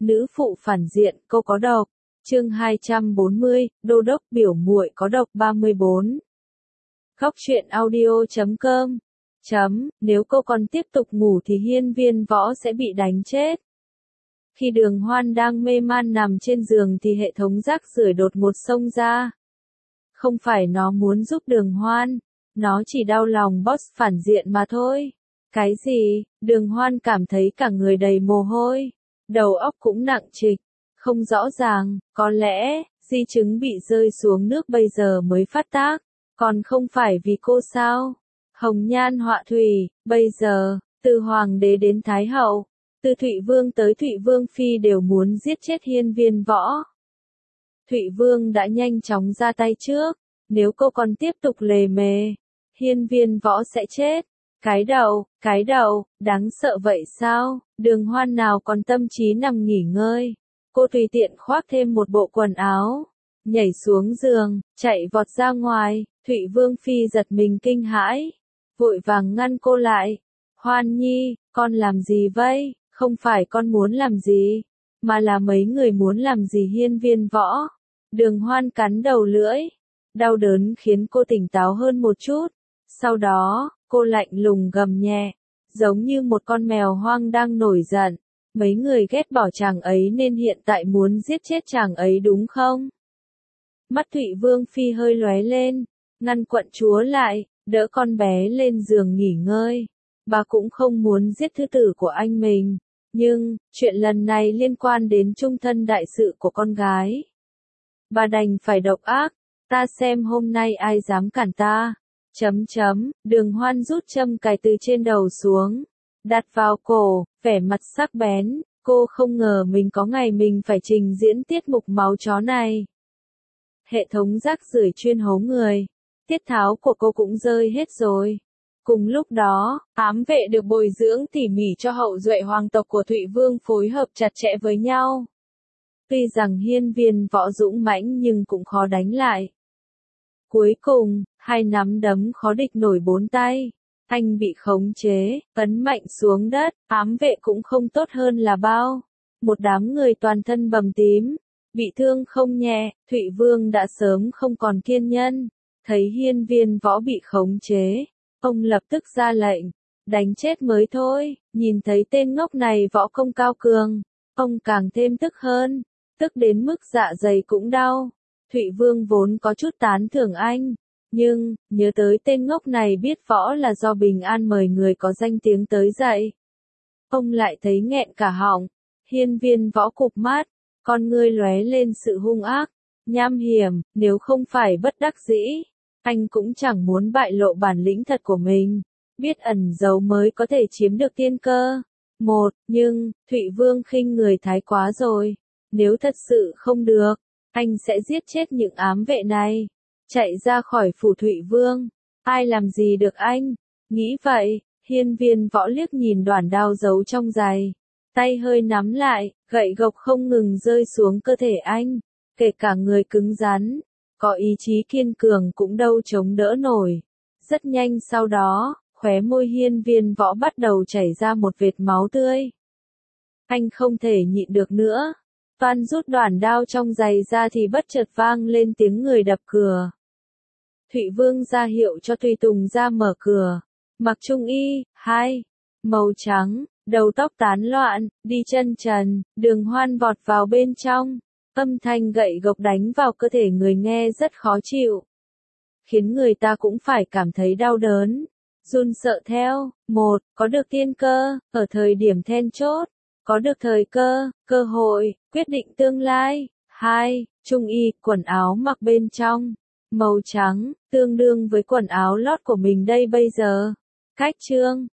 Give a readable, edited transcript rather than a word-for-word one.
Nữ phụ phản diện, cô có độc. Chương 240, Đô đốc biểu muội có độc 34. Góc truyện audio.com. Nếu cô còn tiếp tục ngủ thì hiên viên võ sẽ bị đánh chết. Khi Đường Hoan đang mê man nằm trên giường thì hệ thống rác rưởi đột ngột xông ra. Không phải nó muốn giúp Đường Hoan, nó chỉ đau lòng boss phản diện mà thôi. Cái gì? Đường Hoan cảm thấy cả người đầy mồ hôi, đầu óc cũng nặng trịch, không rõ ràng, có lẽ, di chứng bị rơi xuống nước bây giờ mới phát tác, còn không phải vì cô sao? Hồng nhan họa thủy, bây giờ, từ hoàng đế đến thái hậu, từ Thụy Vương tới Thụy Vương Phi đều muốn giết chết hiên viên võ. Thụy Vương đã nhanh chóng ra tay trước, nếu cô còn tiếp tục lề mề, hiên viên võ sẽ chết. Cái đầu, đáng sợ vậy sao? Đường Hoan nào còn tâm trí nằm nghỉ ngơi. Cô tùy tiện khoác thêm một bộ quần áo, nhảy xuống giường, chạy vọt ra ngoài. Thụy Vương Phi giật mình kinh hãi, vội vàng ngăn cô lại. Hoan Nhi, con làm gì vậy? Không phải con muốn làm gì, mà là mấy người muốn làm gì hiên viên võ. Đường Hoan cắn đầu lưỡi, đau đớn khiến cô tỉnh táo hơn một chút. Sau đó, cô lạnh lùng gầm nhẹ, giống như một con mèo hoang đang nổi giận. Mấy người ghét bỏ chàng ấy nên hiện tại muốn giết chết chàng ấy đúng không? Mắt Thụy Vương Phi hơi lóe lên, ngăn quận chúa lại, đỡ con bé lên giường nghỉ ngơi. Bà cũng không muốn giết thứ tử của anh mình, nhưng, chuyện lần này liên quan đến trung thân đại sự của con gái. Bà đành phải độc ác, ta xem hôm nay ai dám cản ta. Đường Hoan rút châm cài từ trên đầu xuống, đặt vào cổ, vẻ mặt sắc bén, cô không ngờ mình có ngày mình phải trình diễn tiết mục máu chó này. Hệ thống rác rưởi chuyên hố người, tiết tháo của cô cũng rơi hết rồi. Cùng lúc đó, ám vệ được bồi dưỡng tỉ mỉ cho hậu duệ hoàng tộc của Thụy Vương phối hợp chặt chẽ với nhau. Tuy rằng hiên viên võ dũng mãnh nhưng cũng khó đánh lại. Cuối cùng, hai nắm đấm khó địch nổi bốn tay. Anh bị khống chế, ấn mạnh xuống đất, ám vệ cũng không tốt hơn là bao. Một đám người toàn thân bầm tím, bị thương không nhẹ, Thụy Vương đã sớm không còn kiên nhẫn. Thấy hiên viên võ bị khống chế, ông lập tức ra lệnh, đánh chết mới thôi. Nhìn thấy tên ngốc này võ công cao cường, ông càng thêm tức hơn, tức đến mức dạ dày cũng đau. Thụy Vương vốn có chút tán thưởng anh, nhưng, nhớ tới tên ngốc này biết võ là do Bình An mời người có danh tiếng tới dạy. Ông lại thấy nghẹn cả họng, hiên viên võ cụp mắt, con ngươi lóe lên sự hung ác, nham hiểm, nếu không phải bất đắc dĩ, anh cũng chẳng muốn bại lộ bản lĩnh thật của mình, biết ẩn giấu mới có thể chiếm được tiên cơ. Nhưng, Thụy Vương khinh người thái quá rồi, nếu thật sự không được, anh sẽ giết chết những ám vệ này, chạy ra khỏi phủ Thụy Vương, ai làm gì được anh? Nghĩ vậy, hiên viên võ liếc nhìn đoản đao giấu trong giày, tay hơi nắm lại, gậy gộc không ngừng rơi xuống cơ thể anh, kể cả người cứng rắn, có ý chí kiên cường cũng đâu chống đỡ nổi. Rất nhanh sau đó, khóe môi hiên viên võ bắt đầu chảy ra một vệt máu tươi. Anh không thể nhịn được nữa. Toan rút đoản đao trong giày ra thì bất chợt vang lên tiếng người đập cửa. Thụy Vương ra hiệu cho tùy tùng ra mở cửa. Mặc trung y, màu trắng, đầu tóc tán loạn, đi chân trần, Đường Hoan vọt vào bên trong. Âm thanh gậy gộc đánh vào cơ thể người nghe rất khó chịu, khiến người ta cũng phải cảm thấy đau đớn, run sợ theo. Có được tiên cơ, ở thời điểm then chốt. Có được thời cơ hội, quyết định tương lai. 2. Trung y, quần áo mặc bên trong, màu trắng, tương đương với quần áo lót của mình đây bây giờ. Cách chương,